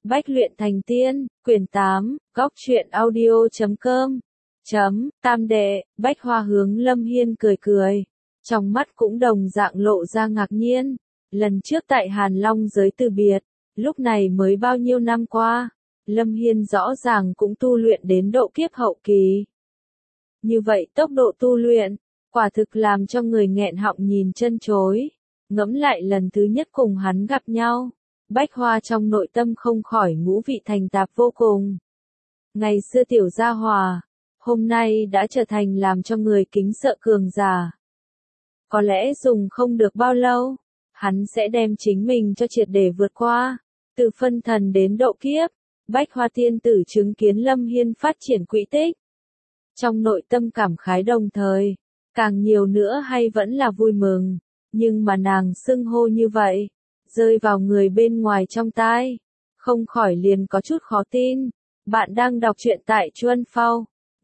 Bách luyện thành tiên, quyển 8, góc truyện audio.com. Tam đệ, Bách Hoa hướng Lâm Hiên cười cười. Trong mắt cũng đồng dạng lộ ra ngạc nhiên. Lần trước tại Hàn Long giới từ biệt, lúc này mới bao nhiêu năm qua, Lâm Hiên rõ ràng cũng tu luyện đến độ kiếp hậu kỳ. Như vậy tốc độ tu luyện, quả thực làm cho người nghẹn họng nhìn chân chối. Ngẫm lại lần thứ nhất cùng hắn gặp nhau, Bách Hoa trong nội tâm không khỏi ngũ vị thành tạp vô cùng. Ngày xưa tiểu gia hòa, hôm nay đã trở thành làm cho người kính sợ cường giả. Có lẽ dùng không được bao lâu, hắn sẽ đem chính mình cho triệt để vượt qua, từ phân thần đến độ kiếp. Bách Hoa tiên tử chứng kiến Lâm Hiên phát triển quỹ tích. Trong nội tâm cảm khái đồng thời, càng nhiều nữa hay vẫn là vui mừng, nhưng mà nàng xưng hô như vậy, rơi vào người bên ngoài trong tai, không khỏi liền có chút khó tin. Bạn đang đọc truyện tại Chuân Phao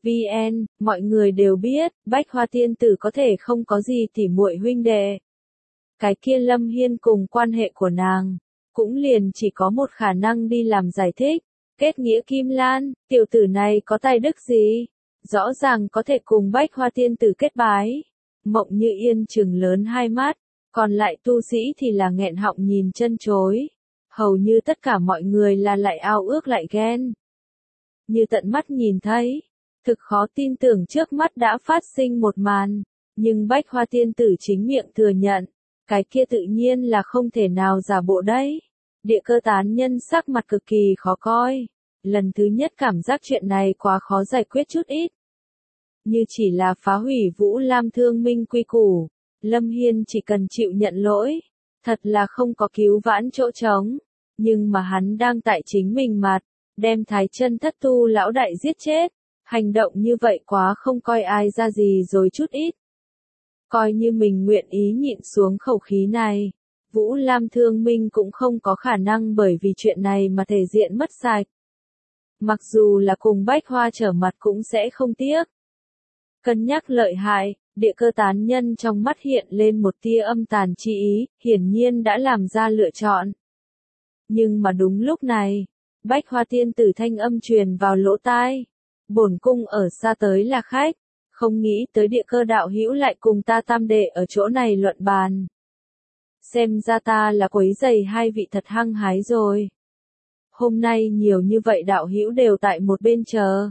VN, mọi người đều biết, Bách Hoa tiên tử có thể không có gì tỉ muội huynh đệ. Cái kia Lâm Hiên cùng quan hệ của nàng, cũng liền chỉ có một khả năng đi làm giải thích. Kết nghĩa Kim Lan, tiểu tử này có tài đức gì? Rõ ràng có thể cùng Bách Hoa tiên tử kết bái. Mộng Như Yên trừng lớn hai mắt, còn lại tu sĩ thì là nghẹn họng nhìn chân chối. Hầu như tất cả mọi người là lại ao ước lại ghen. Như tận mắt nhìn thấy, thực khó tin tưởng trước mắt đã phát sinh một màn, nhưng Bách Hoa tiên tử chính miệng thừa nhận, cái kia tự nhiên là không thể nào giả bộ đấy. Địa Cơ tán nhân sắc mặt cực kỳ khó coi, lần thứ nhất cảm giác chuyện này quá khó giải quyết chút ít. Như chỉ là phá hủy Vũ Lam thương minh quy củ, Lâm Hiên chỉ cần chịu nhận lỗi, thật là không có cứu vãn chỗ trống, nhưng mà hắn đang tại chính mình mặt, đem Thái Chân Thất Tu lão đại giết chết, hành động như vậy quá không coi ai ra gì rồi chút ít. Coi như mình nguyện ý nhịn xuống khẩu khí này, Vũ Lam thương minh cũng không có khả năng bởi vì chuyện này mà thể diện mất sạch. Mặc dù là cùng Bách Hoa trở mặt cũng sẽ không tiếc. Cân nhắc lợi hại, Địa Cơ tán nhân trong mắt hiện lên một tia âm tàn chi ý, hiển nhiên đã làm ra lựa chọn. Nhưng mà đúng lúc này, Bách Hoa tiên tử thanh âm truyền vào lỗ tai. Bổn cung ở xa tới là khách, không nghĩ tới Địa Cơ đạo hữu lại cùng ta tam đệ ở chỗ này luận bàn. Xem ra ta là quấy rầy hai vị thật hăng hái rồi. Hôm nay nhiều như vậy đạo hữu đều tại một bên chờ.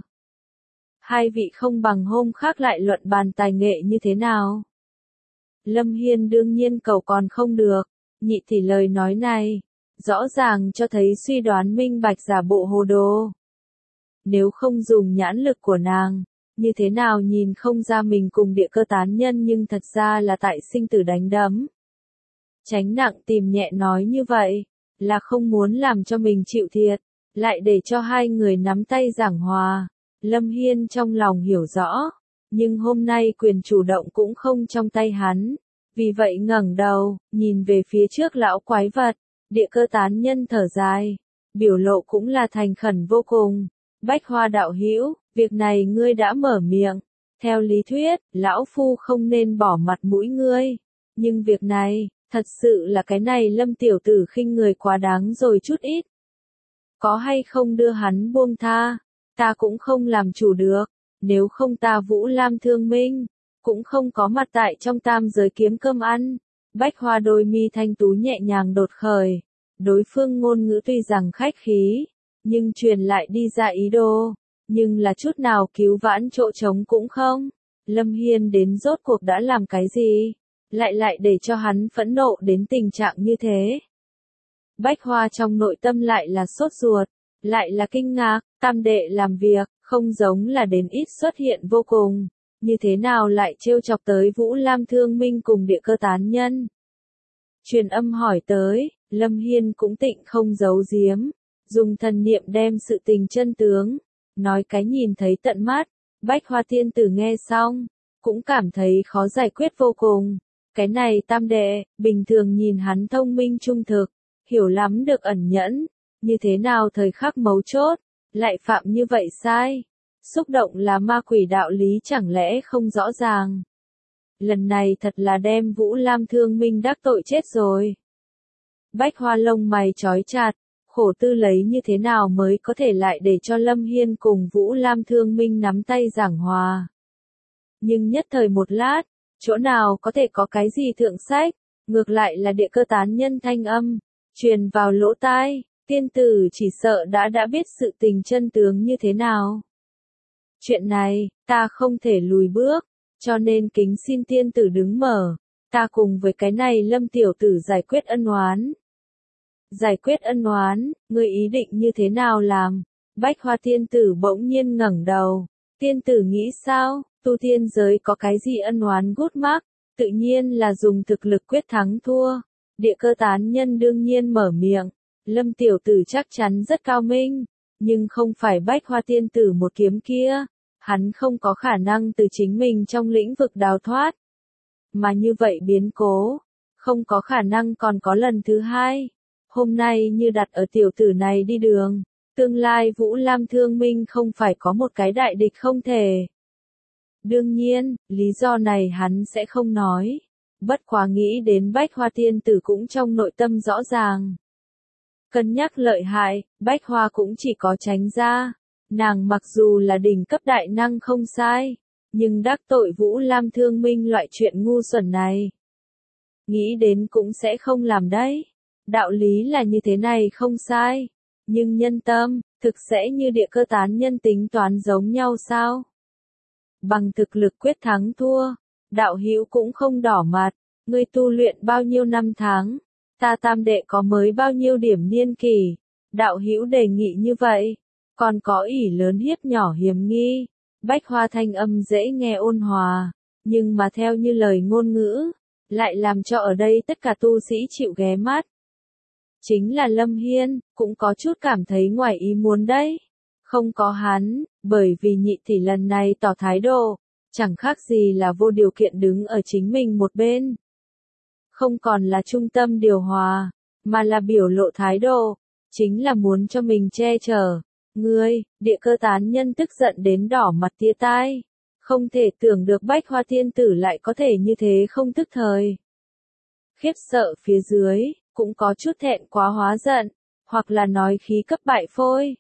Hai vị không bằng hôm khác lại luận bàn tài nghệ như thế nào? Lâm Hiên đương nhiên cầu còn không được, nhị tỷ lời nói này, rõ ràng cho thấy suy đoán minh bạch giả bộ hồ đồ. Nếu không dùng nhãn lực của nàng, như thế nào nhìn không ra mình cùng Địa Cơ tán nhân nhưng thật ra là tại sinh tử đánh đấm. Tránh nặng tìm nhẹ nói như vậy, là không muốn làm cho mình chịu thiệt, lại để cho hai người nắm tay giảng hòa. Lâm Hiên trong lòng hiểu rõ, nhưng hôm nay quyền chủ động cũng không trong tay hắn. Vì vậy ngẩng đầu, nhìn về phía trước lão quái vật, Địa Cơ tán nhân thở dài, biểu lộ cũng là thành khẩn vô cùng. Bách Hoa đạo hữu, việc này ngươi đã mở miệng, theo lý thuyết, lão phu không nên bỏ mặt mũi ngươi, nhưng việc này, thật sự là cái này Lâm tiểu tử khinh người quá đáng rồi chút ít. Có hay không đưa hắn buông tha, ta cũng không làm chủ được, nếu không ta Vũ Lam thương minh, cũng không có mặt tại trong tam giới kiếm cơm ăn. Bách Hoa đôi mi thanh tú nhẹ nhàng đột khởi, đối phương ngôn ngữ tuy rằng khách khí, nhưng truyền lại đi ra ý đồ, nhưng là chút nào cứu vãn chỗ trống cũng không. Lâm Hiên đến rốt cuộc đã làm cái gì, lại để cho hắn phẫn nộ đến tình trạng như thế. Bách Hoa trong nội tâm lại là sốt ruột, lại là kinh ngạc, tam đệ làm việc, không giống là đến ít xuất hiện vô cùng, như thế nào lại trêu chọc tới Vũ Lam thương minh cùng Địa Cơ tán nhân. Truyền âm hỏi tới, Lâm Hiên cũng tịnh không giấu giếm, dùng thần niệm đem sự tình chân tướng, nói cái nhìn thấy tận mắt. Bách Hoa tiên tử nghe xong, cũng cảm thấy khó giải quyết vô cùng. Cái này tam đệ, bình thường nhìn hắn thông minh trung thực, hiểu lắm được ẩn nhẫn, như thế nào thời khắc mấu chốt, lại phạm như vậy sai. Xúc động là ma quỷ đạo lý chẳng lẽ không rõ ràng. Lần này thật là đem Vũ Lam thương minh đắc tội chết rồi. Bách Hoa lông mày chói chặt, khổ tư lấy như thế nào mới có thể lại để cho Lâm Hiên cùng Vũ Lam Thương Minh nắm tay giảng hòa. Nhưng nhất thời một lát, chỗ nào có thể có cái gì thượng sách, ngược lại là Địa Cơ tán nhân thanh âm, truyền vào lỗ tai, tiên tử chỉ sợ đã biết sự tình chân tướng như thế nào. Chuyện này, ta không thể lùi bước, cho nên kính xin tiên tử đứng mở, ta cùng với cái này Lâm tiểu tử giải quyết ân oán. Giải quyết ân oán, ngươi ý định như thế nào làm? Bách Hoa tiên tử bỗng nhiên ngẩng đầu, tiên tử nghĩ sao, tu tiên giới có cái gì ân oán gút mắc, tự nhiên là dùng thực lực quyết thắng thua. Địa Cơ tán nhân đương nhiên mở miệng, Lâm tiểu tử chắc chắn rất cao minh, nhưng không phải Bách Hoa tiên tử một kiếm kia, hắn không có khả năng từ chính mình trong lĩnh vực đào thoát. Mà như vậy biến cố, không có khả năng còn có lần thứ hai. Hôm nay như đặt ở tiểu tử này đi đường, tương lai Vũ Lam Thương Minh không phải có một cái đại địch không thể. Đương nhiên, lý do này hắn sẽ không nói. Bất quá nghĩ đến Bách Hoa tiên tử cũng trong nội tâm rõ ràng. Cân nhắc lợi hại, Bách Hoa cũng chỉ có tránh ra. Nàng mặc dù là đỉnh cấp đại năng không sai, nhưng đắc tội Vũ Lam Thương Minh loại chuyện ngu xuẩn này. Nghĩ đến cũng sẽ không làm đấy. Đạo lý là như thế này không sai. Nhưng nhân tâm, thực sẽ như Địa Cơ tán nhân tính toán giống nhau sao? Bằng thực lực quyết thắng thua, đạo hữu cũng không đỏ mặt, ngươi tu luyện bao nhiêu năm tháng, ta tam đệ có mới bao nhiêu điểm niên kỳ, đạo hữu đề nghị như vậy, còn có ỷ lớn hiếp nhỏ hiểm nghi. Bách Hoa thanh âm dễ nghe ôn hòa, nhưng mà theo như lời ngôn ngữ, lại làm cho ở đây tất cả tu sĩ chịu ghé mắt. Chính là Lâm Hiên, cũng có chút cảm thấy ngoài ý muốn đấy. Không có hắn, bởi vì nhị tỷ lần này tỏ thái độ, chẳng khác gì là vô điều kiện đứng ở chính mình một bên. Không còn là trung tâm điều hòa, mà là biểu lộ thái độ, chính là muốn cho mình che chở. Ngươi, Địa Cơ tán nhân tức giận đến đỏ mặt tía tai. Không thể tưởng được Bách Hoa tiên tử lại có thể như thế không tức thời. Khiếp sợ phía dưới, cũng có chút thẹn quá hóa giận, hoặc là nói khí cấp bại phôi.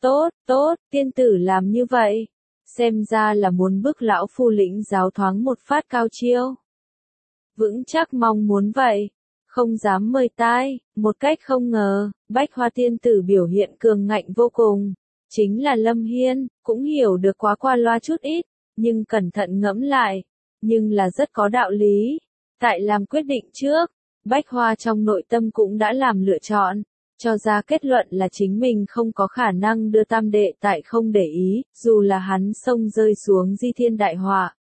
Tốt, tiên tử làm như vậy. Xem ra là muốn bức lão phu lĩnh giáo thoáng một phát cao chiêu. Vững chắc mong muốn vậy. Không dám mời tai, một cách không ngờ, Bách Hoa tiên tử biểu hiện cường ngạnh vô cùng. Chính là Lâm Hiên, cũng hiểu được quá qua loa chút ít, nhưng cẩn thận ngẫm lại, nhưng là rất có đạo lý. Tại làm quyết định trước, Bách Hoa trong nội tâm cũng đã làm lựa chọn, cho ra kết luận là chính mình không có khả năng đưa tam đệ tại không để ý, dù là hắn xông rơi xuống di thiên đại họa.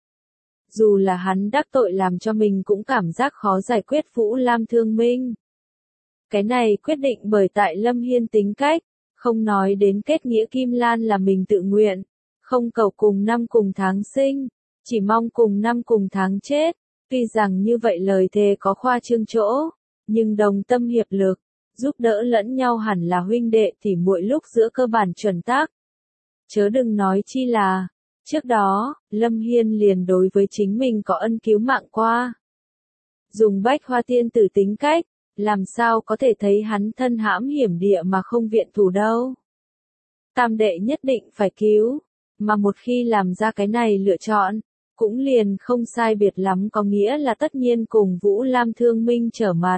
Dù là hắn đắc tội làm cho mình cũng cảm giác khó giải quyết Vũ Lam Thương Minh. Cái này quyết định bởi tại Lâm Hiên tính cách, không nói đến kết nghĩa Kim Lan là mình tự nguyện, không cầu cùng năm cùng tháng sinh, chỉ mong cùng năm cùng tháng chết. Tuy rằng như vậy lời thề có khoa trương chỗ, nhưng đồng tâm hiệp lực, giúp đỡ lẫn nhau hẳn là huynh đệ thì mỗi lúc giữa cơ bản chuẩn tắc. Chớ đừng nói chi là, trước đó, Lâm Hiên liền đối với chính mình có ân cứu mạng qua. Dùng Bách Hoa tiên tử tính cách, làm sao có thể thấy hắn thân hãm hiểm địa mà không viện thủ đâu. Tam đệ nhất định phải cứu, mà một khi làm ra cái này lựa chọn, cũng liền không sai biệt lắm có nghĩa là tất nhiên cùng Vũ Lam Thương Minh trở mặt.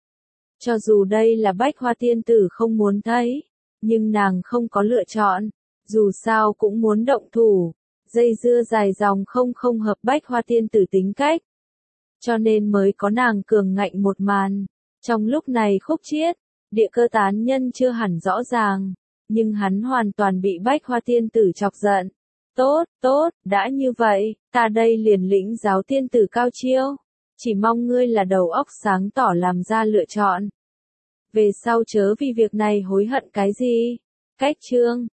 Cho dù đây là Bách Hoa tiên tử không muốn thấy, nhưng nàng không có lựa chọn, dù sao cũng muốn động thủ, dây dưa dài dòng không hợp Bách Hoa tiên tử tính cách. Cho nên mới có nàng cường ngạnh một màn. Trong lúc này khúc chiết, Địa Cơ tán nhân chưa hẳn rõ ràng, nhưng hắn hoàn toàn bị Bách Hoa tiên tử chọc giận. Tốt, đã như vậy, ta đây liền lĩnh giáo tiên tử cao chiêu. Chỉ mong ngươi là đầu óc sáng tỏ làm ra lựa chọn. Về sau chớ vì việc này hối hận cái gì. Cách chương